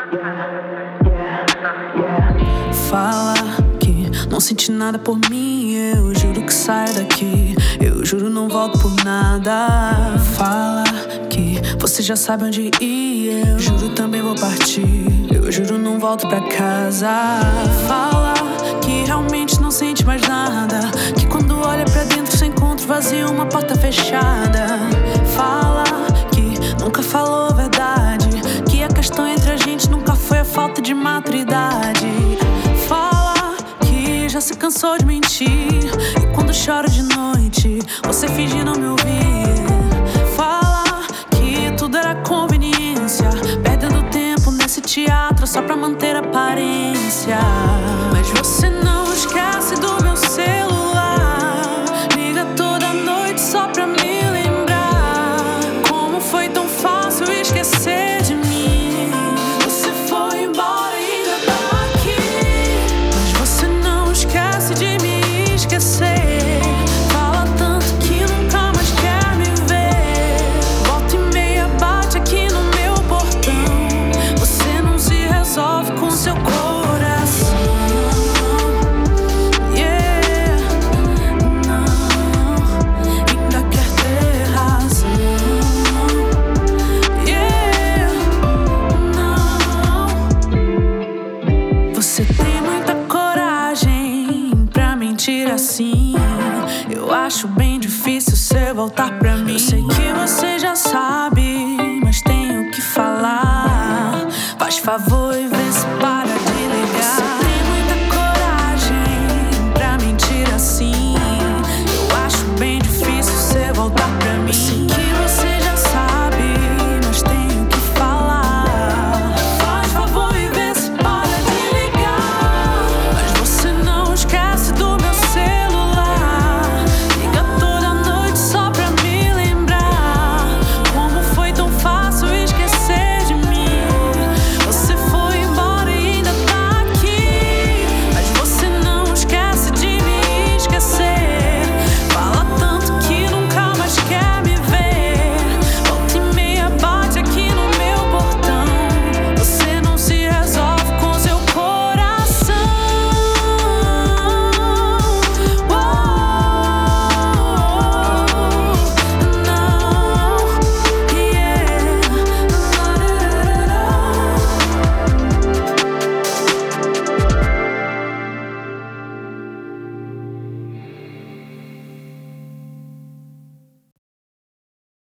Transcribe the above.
Fala que não senti nada por mim, eu juro que saio daqui, eu juro não volto por nada. Fala que você já sabe onde ir, eu juro também vou partir, eu juro não volto pra casa. Fala que realmente não sente mais nada, que quando olha pra dentro só encontra vazio, uma porta fechada. Fala que nunca falou a verdade, que a questão entre a gente nunca foi a falta de maturidade. Fala que já se cansou de mentir, e quando choro de noite você finge não me ouvir. Fala que tudo era conveniência, perdendo tempo nesse teatro só pra manter a aparência. Mas você não esquece do meu celular, liga toda noite só pra me lembrar. Como foi tão fácil esquecer de mim, você foi embora e ainda tá aqui. Mas você não esquece de me esquecer, fala tanto que nunca mais quer me ver. Volta e meia bate aqui no meu portão, você não se resolve com seu coração. Você tem muita coragem pra mentir assim, eu acho bem difícil você voltar pra mim. Eu sei que você já sabe, mas tenho que falar. Faz favor e